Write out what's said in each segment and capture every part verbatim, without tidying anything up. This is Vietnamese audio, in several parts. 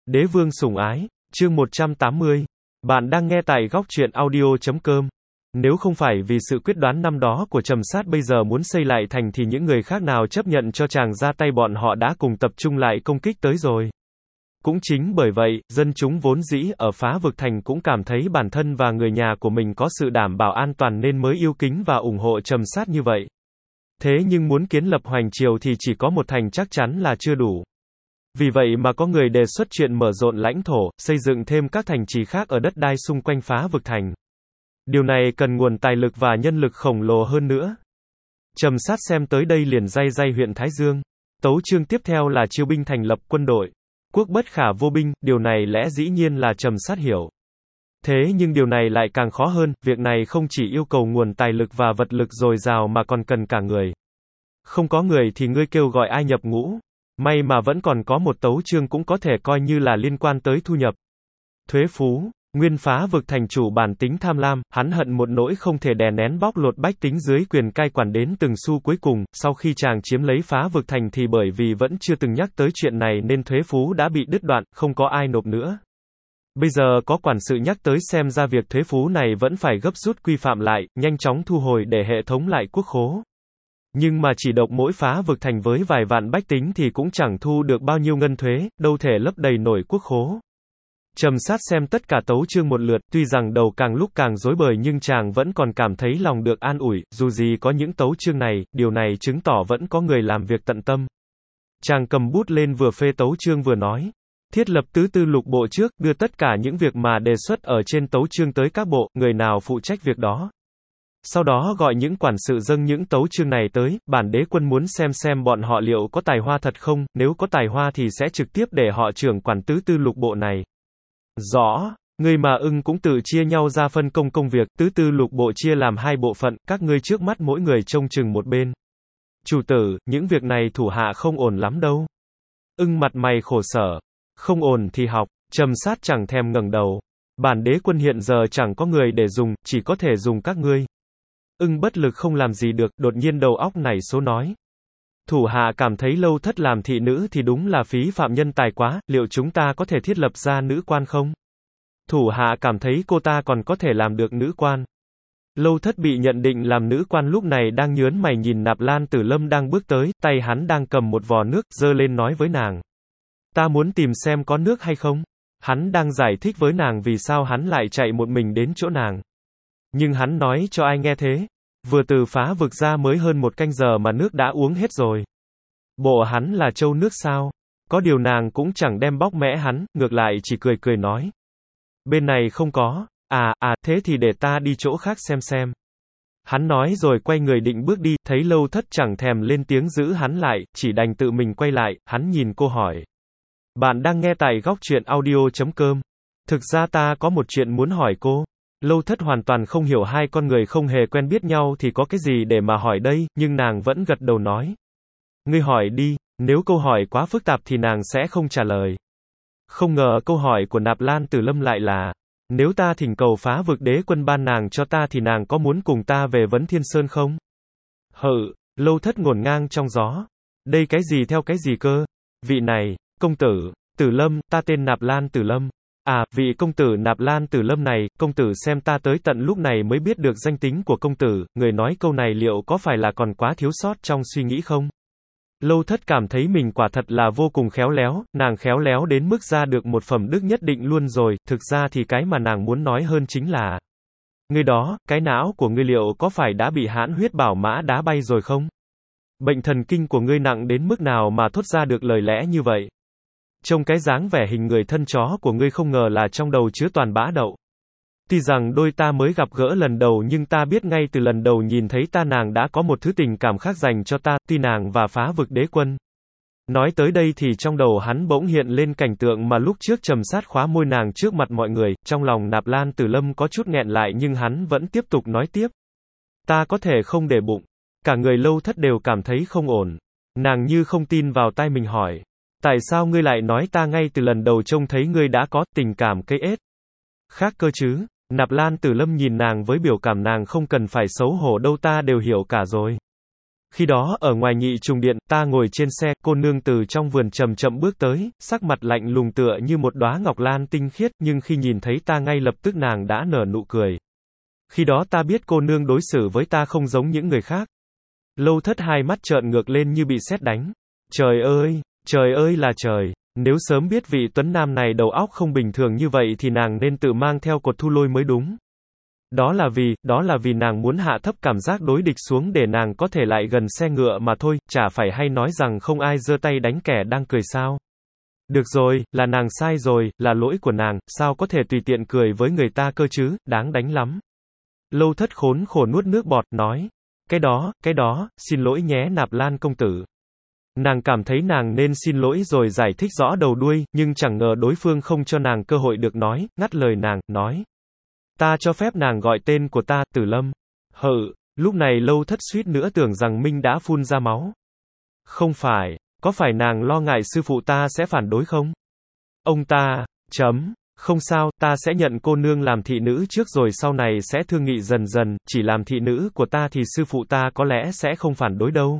Đế vương sủng ái, chương một trăm tám mươi. Bạn đang nghe tại góc truyện audio chấm com. Nếu không phải vì sự quyết đoán năm đó của Trầm Sát bây giờ muốn xây lại thành thì những người khác nào chấp nhận cho chàng ra tay, bọn họ đã cùng tập trung lại công kích tới rồi. Cũng chính bởi vậy, dân chúng vốn dĩ ở Phá Vực Thành cũng cảm thấy bản thân và người nhà của mình có sự đảm bảo an toàn nên mới yêu kính và ủng hộ Trầm Sát như vậy. Thế nhưng muốn kiến lập Hoành Triều thì chỉ có một thành chắc chắn là chưa đủ. Vì vậy mà có người đề xuất chuyện mở rộng lãnh thổ, xây dựng thêm các thành trì khác ở đất đai xung quanh Phá Vực Thành. Điều này cần nguồn tài lực và nhân lực khổng lồ hơn nữa. Trầm Sát xem tới đây liền day day huyện Thái Dương. Tấu chương tiếp theo là chiêu binh thành lập quân đội. Quốc bất khả vô binh, điều này lẽ dĩ nhiên là Trầm Sát hiểu. Thế nhưng điều này lại càng khó hơn, việc này không chỉ yêu cầu nguồn tài lực và vật lực dồi dào mà còn cần cả người. Không có người thì ngươi kêu gọi ai nhập ngũ? May mà vẫn còn có một tấu chương cũng có thể coi như là liên quan tới thu nhập. Thuế phú. Nguyên Phá Vực thành chủ bản tính tham lam, hắn hận một nỗi không thể đè nén bóc lột bách tính dưới quyền cai quản đến từng xu cuối cùng. Sau khi chàng chiếm lấy Phá Vực thành thì bởi vì vẫn chưa từng nhắc tới chuyện này nên thuế phú đã bị đứt đoạn, không có ai nộp nữa. Bây giờ có quản sự nhắc tới xem ra việc thuế phú này vẫn phải gấp rút quy phạm lại, nhanh chóng thu hồi để hệ thống lại quốc khố. Nhưng mà chỉ độc mỗi Phá Vực thành với vài vạn bách tính thì cũng chẳng thu được bao nhiêu ngân thuế, đâu thể lấp đầy nổi quốc khố. Trầm Sát xem tất cả tấu chương một lượt, tuy rằng đầu càng lúc càng rối bời nhưng chàng vẫn còn cảm thấy lòng được an ủi, dù gì có những tấu chương này, điều này chứng tỏ vẫn có người làm việc tận tâm. Chàng cầm bút lên vừa phê tấu chương vừa nói. Thiết lập tứ tư lục bộ trước, đưa tất cả những việc mà đề xuất ở trên tấu chương tới các bộ, người nào phụ trách việc đó. Sau đó gọi những quản sự dâng những tấu chương này tới, bản đế quân muốn xem xem bọn họ liệu có tài hoa thật không, nếu có tài hoa thì sẽ trực tiếp để họ trưởng quản tứ tư lục bộ này. Rõ, người mà ưng cũng tự chia nhau ra phân công công việc, tứ tư lục bộ chia làm hai bộ phận, các ngươi trước mắt mỗi người trông chừng một bên. Chủ tử, những việc này thủ hạ không ổn lắm đâu. Ưng mặt mày khổ sở. Không ổn thì học. Trầm Sát chẳng thèm ngẩng đầu. Bản đế quân hiện giờ chẳng có người để dùng, chỉ có thể dùng các ngươi. Ưng bất lực không làm gì được, đột nhiên đầu óc nảy số nói. Thủ hạ cảm thấy Lâu Thất làm thị nữ thì đúng là phí phạm nhân tài quá, liệu chúng ta có thể thiết lập ra nữ quan không? Thủ hạ cảm thấy cô ta còn có thể làm được nữ quan. Lâu Thất bị nhận định làm nữ quan lúc này đang nhớn mày nhìn Nạp Lan Tử Lâm đang bước tới, tay hắn đang cầm một vò nước, giơ lên nói với nàng. Ta muốn tìm xem có nước hay không? Hắn đang giải thích với nàng vì sao hắn lại chạy một mình đến chỗ nàng. Nhưng hắn nói cho ai nghe thế? Vừa từ Phá Vực ra mới hơn một canh giờ mà nước đã uống hết rồi. Bộ hắn là trâu nước sao? Có điều nàng cũng chẳng đem bóc mẽ hắn, ngược lại chỉ cười cười nói. Bên này không có. À, à, thế thì để ta đi chỗ khác xem xem. Hắn nói rồi quay người định bước đi, thấy Lâu Thất chẳng thèm lên tiếng giữ hắn lại, chỉ đành tự mình quay lại, hắn nhìn cô hỏi. Bạn đang nghe tại góc truyện audio chấm com. Thực ra ta có một chuyện muốn hỏi cô. Lâu Thất hoàn toàn không hiểu hai con người không hề quen biết nhau thì có cái gì để mà hỏi đây, nhưng nàng vẫn gật đầu nói. Ngươi hỏi đi, nếu câu hỏi quá phức tạp thì nàng sẽ không trả lời. Không ngờ câu hỏi của Nạp Lan Tử Lâm lại là, nếu ta thỉnh cầu Phá Vực đế quân ban nàng cho ta thì nàng có muốn cùng ta về Vấn Thiên Sơn không? Hự, Lâu Thất ngổn ngang trong gió. Đây cái gì theo cái gì cơ? Vị này, công tử, Tử Lâm, ta tên Nạp Lan Tử Lâm. À, vị công tử Nạp Lan Tử Lâm này, công tử xem ta tới tận lúc này mới biết được danh tính của công tử, người nói câu này liệu có phải là còn quá thiếu sót trong suy nghĩ không? Lâu Thất cảm thấy mình quả thật là vô cùng khéo léo, nàng khéo léo đến mức ra được một phẩm đức nhất định luôn rồi, thực ra thì cái mà nàng muốn nói hơn chính là ngươi đó, cái não của ngươi liệu có phải đã bị hãn huyết bảo mã đá bay rồi không? Bệnh thần kinh của ngươi nặng đến mức nào mà thốt ra được lời lẽ như vậy? Trông cái dáng vẻ hình người thân chó của ngươi không ngờ là trong đầu chứa toàn bã đậu. Tuy rằng đôi ta mới gặp gỡ lần đầu nhưng ta biết ngay từ lần đầu nhìn thấy ta nàng đã có một thứ tình cảm khác dành cho ta, tuy nàng và Phá Vực đế quân. Nói tới đây thì trong đầu hắn bỗng hiện lên cảnh tượng mà lúc trước Trầm Sát khóa môi nàng trước mặt mọi người, trong lòng Nạp Lan Tử Lâm có chút nghẹn lại nhưng hắn vẫn tiếp tục nói tiếp. Ta có thể không để bụng. Cả người Lâu Thất đều cảm thấy không ổn. Nàng như không tin vào tai mình hỏi. Tại sao ngươi lại nói ta ngay từ lần đầu trông thấy ngươi đã có tình cảm cây ết? Khác cơ chứ? Nạp Lan Tử Lâm nhìn nàng với biểu cảm nàng không cần phải xấu hổ đâu, ta đều hiểu cả rồi. Khi đó ở ngoài Nhị Trùng Điện, ta ngồi trên xe, cô nương từ trong vườn chậm chậm bước tới, sắc mặt lạnh lùng tựa như một đóa ngọc lan tinh khiết, nhưng khi nhìn thấy ta ngay lập tức nàng đã nở nụ cười. Khi đó ta biết cô nương đối xử với ta không giống những người khác. Lâu Thất hai mắt trợn ngược lên như bị sét đánh. Trời ơi, trời ơi là trời. Nếu sớm biết vị tuấn nam này đầu óc không bình thường như vậy thì nàng nên tự mang theo cột thu lôi mới đúng. Đó là vì, đó là vì nàng muốn hạ thấp cảm giác đối địch xuống để nàng có thể lại gần xe ngựa mà thôi, chả phải hay nói rằng không ai giơ tay đánh kẻ đang cười sao. Được rồi, là nàng sai rồi, là lỗi của nàng, sao có thể tùy tiện cười với người ta cơ chứ, đáng đánh lắm. Lâu Thất khốn khổ nuốt nước bọt, nói. Cái đó, cái đó, xin lỗi nhé Nạp Lan công tử. Nàng cảm thấy nàng nên xin lỗi rồi giải thích rõ đầu đuôi, nhưng chẳng ngờ đối phương không cho nàng cơ hội được nói, ngắt lời nàng, nói. Ta cho phép nàng gọi tên của ta, Tử Lâm. Hự, lúc này Lâu Thất suýt nữa tưởng rằng Minh đã phun ra máu. Không phải, có phải nàng lo ngại sư phụ ta sẽ phản đối không? Ông ta, chấm, không sao, ta sẽ nhận cô nương làm thị nữ trước rồi sau này sẽ thương nghị dần dần, chỉ làm thị nữ của ta thì sư phụ ta có lẽ sẽ không phản đối đâu.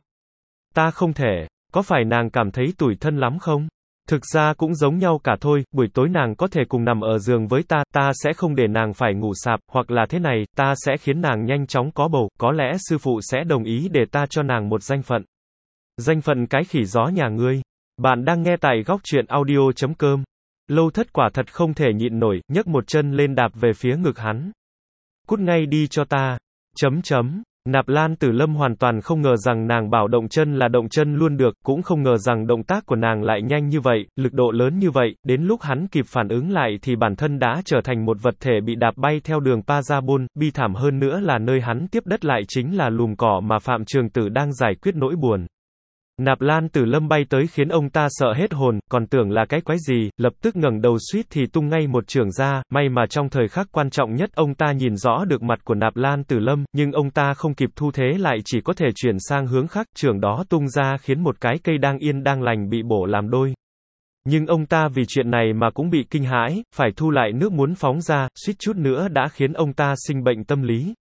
Ta không thể, có phải nàng cảm thấy tủi thân lắm không? Thực ra cũng giống nhau cả thôi, buổi tối nàng có thể cùng nằm ở giường với ta, ta sẽ không để nàng phải ngủ sạp, hoặc là thế này, ta sẽ khiến nàng nhanh chóng có bầu, có lẽ sư phụ sẽ đồng ý để ta cho nàng một danh phận. Danh phận cái khỉ gió nhà ngươi. Bạn đang nghe tại góc truyện audio chấm com. Lâu Thất quả thật không thể nhịn nổi, nhấc một chân lên đạp về phía ngực hắn. Cút ngay đi cho ta. Chấm chấm. Nạp Lan Tử Lâm hoàn toàn không ngờ rằng nàng bảo động chân là động chân luôn được, cũng không ngờ rằng động tác của nàng lại nhanh như vậy, lực độ lớn như vậy, đến lúc hắn kịp phản ứng lại thì bản thân đã trở thành một vật thể bị đạp bay theo đường Parabol, bi thảm hơn nữa là nơi hắn tiếp đất lại chính là lùm cỏ mà Phạm Trường Tử đang giải quyết nỗi buồn. Nạp Lan Tử Lâm bay tới khiến ông ta sợ hết hồn, còn tưởng là cái quái gì, lập tức ngẩng đầu suýt thì tung ngay một chưởng ra, may mà trong thời khắc quan trọng nhất ông ta nhìn rõ được mặt của Nạp Lan Tử Lâm, nhưng ông ta không kịp thu thế lại chỉ có thể chuyển sang hướng khác, chưởng đó tung ra khiến một cái cây đang yên đang lành bị bổ làm đôi. Nhưng ông ta vì chuyện này mà cũng bị kinh hãi, phải thu lại nước muốn phóng ra, suýt chút nữa đã khiến ông ta sinh bệnh tâm lý.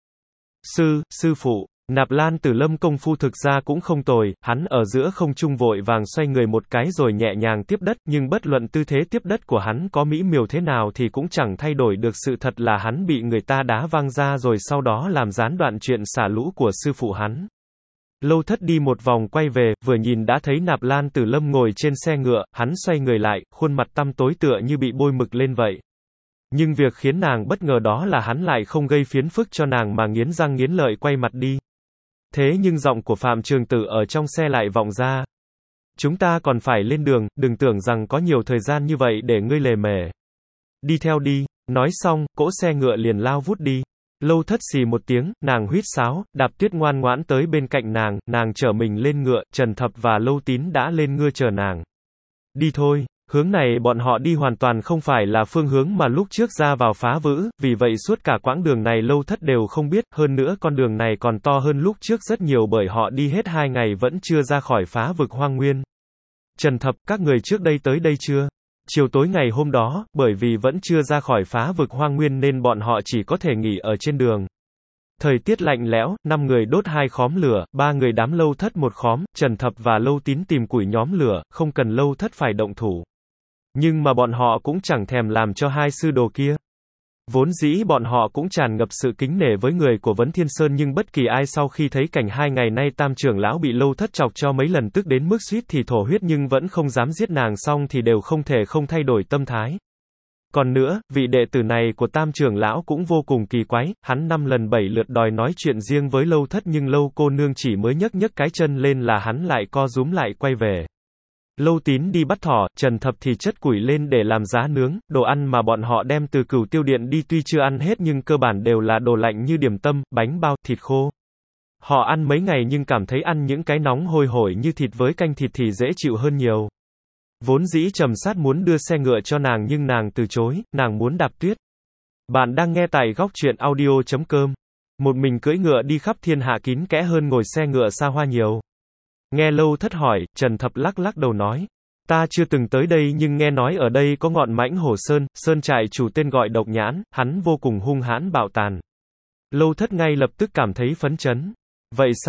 Sư, sư phụ. Nạp Lan Tử Lâm công phu thực ra cũng không tồi, hắn ở giữa không trung vội vàng xoay người một cái rồi nhẹ nhàng tiếp đất, nhưng bất luận tư thế tiếp đất của hắn có mỹ miều thế nào thì cũng chẳng thay đổi được sự thật là hắn bị người ta đá văng ra rồi sau đó làm gián đoạn chuyện xả lũ của sư phụ hắn. Lâu Thất đi một vòng quay về, vừa nhìn đã thấy Nạp Lan Tử Lâm ngồi trên xe ngựa, hắn xoay người lại, khuôn mặt tăm tối tựa như bị bôi mực lên vậy. Nhưng việc khiến nàng bất ngờ đó là hắn lại không gây phiền phức cho nàng mà nghiến răng nghiến lợi quay mặt đi. Thế nhưng giọng của Phạm Trường Tử ở trong xe lại vọng ra. Chúng ta còn phải lên đường, đừng tưởng rằng có nhiều thời gian như vậy để ngươi lề mề. Đi theo đi, nói xong, cỗ xe ngựa liền lao vút đi. Lâu Thất xì một tiếng, nàng huýt sáo, Đạp Tuyết ngoan ngoãn tới bên cạnh nàng, nàng chở mình lên ngựa, Trần Thập và Lâu Tín đã lên ngựa chờ nàng. Đi thôi. Hướng này bọn họ đi hoàn toàn không phải là phương hướng mà lúc trước ra vào Phá Vữ, vì vậy suốt cả quãng đường này Lâu Thất đều không biết, hơn nữa con đường này còn to hơn lúc trước rất nhiều bởi họ đi hết hai ngày vẫn chưa ra khỏi Phá Vực Hoang Nguyên. Trần Thập, các người trước đây tới đây chưa? Chiều tối ngày hôm đó, bởi vì vẫn chưa ra khỏi Phá Vực Hoang Nguyên nên bọn họ chỉ có thể nghỉ ở trên đường. Thời tiết lạnh lẽo, năm người đốt hai khóm lửa, ba người đám Lâu Thất một khóm, Trần Thập và Lâu Tín tìm củi nhóm lửa, không cần Lâu Thất phải động thủ. Nhưng mà bọn họ cũng chẳng thèm làm cho hai sư đồ kia. Vốn dĩ bọn họ cũng tràn ngập sự kính nể với người của Vấn Thiên Sơn nhưng bất kỳ ai sau khi thấy cảnh hai ngày nay Tam trưởng lão bị Lâu Thất chọc cho mấy lần tức đến mức suýt thì thổ huyết nhưng vẫn không dám giết nàng xong thì đều không thể không thay đổi tâm thái. Còn nữa, vị đệ tử này của Tam trưởng lão cũng vô cùng kỳ quái, hắn năm lần bảy lượt đòi nói chuyện riêng với Lâu Thất nhưng Lâu cô nương chỉ mới nhấc nhấc cái chân lên là hắn lại co rúm lại quay về. Lâu Tín đi bắt thỏ, Trần Thập thì chất củi lên để làm giá nướng, đồ ăn mà bọn họ đem từ Cửu Tiêu Điện đi tuy chưa ăn hết nhưng cơ bản đều là đồ lạnh như điểm tâm, bánh bao, thịt khô. Họ ăn mấy ngày nhưng cảm thấy ăn những cái nóng hôi hổi như thịt với canh thịt thì dễ chịu hơn nhiều. Vốn dĩ Trầm Sát muốn đưa xe ngựa cho nàng nhưng nàng từ chối, nàng muốn đạp tuyết. Bạn đang nghe tại góc truyện audio chấm com. Một mình cưỡi ngựa đi khắp thiên hạ kín kẽ hơn ngồi xe ngựa xa hoa nhiều. Nghe Lâu Thất hỏi, Trần Thập lắc lắc đầu nói. Ta chưa từng tới đây nhưng nghe nói ở đây có ngọn Mãnh Hổ Sơn, sơn trại chủ tên gọi Độc Nhãn, hắn vô cùng hung hãn bạo tàn. Lâu Thất ngay lập tức cảm thấy phấn chấn. Vậy sao?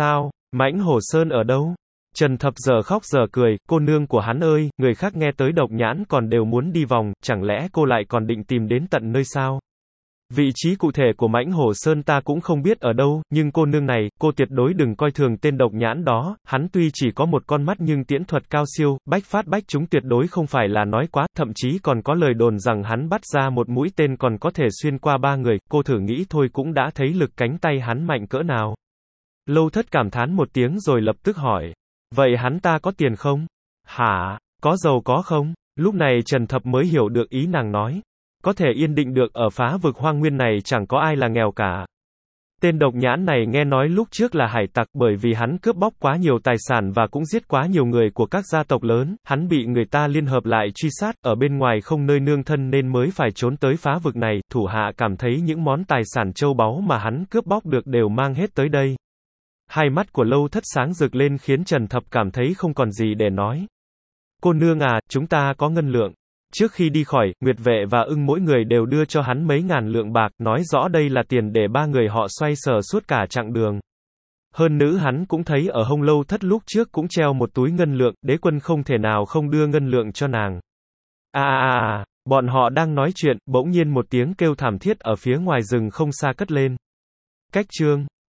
Mãnh Hổ Sơn ở đâu? Trần Thập giờ khóc giờ cười, cô nương của hắn ơi, người khác nghe tới độc nhãn còn đều muốn đi vòng, chẳng lẽ cô lại còn định tìm đến tận nơi sao? Vị trí cụ thể của Mãnh Hổ Sơn ta cũng không biết ở đâu, nhưng cô nương này, cô tuyệt đối đừng coi thường tên độc nhãn đó, hắn tuy chỉ có một con mắt nhưng tiễn thuật cao siêu, bách phát bách chúng tuyệt đối không phải là nói quá, thậm chí còn có lời đồn rằng hắn bắt ra một mũi tên còn có thể xuyên qua ba người, cô thử nghĩ thôi cũng đã thấy lực cánh tay hắn mạnh cỡ nào. Lâu Thất cảm thán một tiếng rồi lập tức hỏi, vậy hắn ta có tiền không? Hả? Có giàu có không? Lúc này Trần Thập mới hiểu được ý nàng nói. Có thể yên định được ở phá vực hoang nguyên này chẳng có ai là nghèo cả. Tên độc nhãn này nghe nói lúc trước là hải tặc bởi vì hắn cướp bóc quá nhiều tài sản và cũng giết quá nhiều người của các gia tộc lớn, hắn bị người ta liên hợp lại truy sát, ở bên ngoài không nơi nương thân nên mới phải trốn tới phá vực này, thủ hạ cảm thấy những món tài sản châu báu mà hắn cướp bóc được đều mang hết tới đây. Hai mắt của Lâu Thất sáng rực lên khiến Trần Thập cảm thấy không còn gì để nói. Cô nương à, chúng ta có ngân lượng. Trước khi đi khỏi, Nguyệt Vệ và Ưng mỗi người đều đưa cho hắn mấy ngàn lượng bạc, nói rõ đây là tiền để ba người họ xoay sở suốt cả chặng đường. Hơn nữa hắn cũng thấy ở hông Lâu Thất lúc trước cũng treo một túi ngân lượng, đế quân không thể nào không đưa ngân lượng cho nàng. À à à, bọn họ đang nói chuyện, bỗng nhiên một tiếng kêu thảm thiết ở phía ngoài rừng không xa cất lên. Cách chương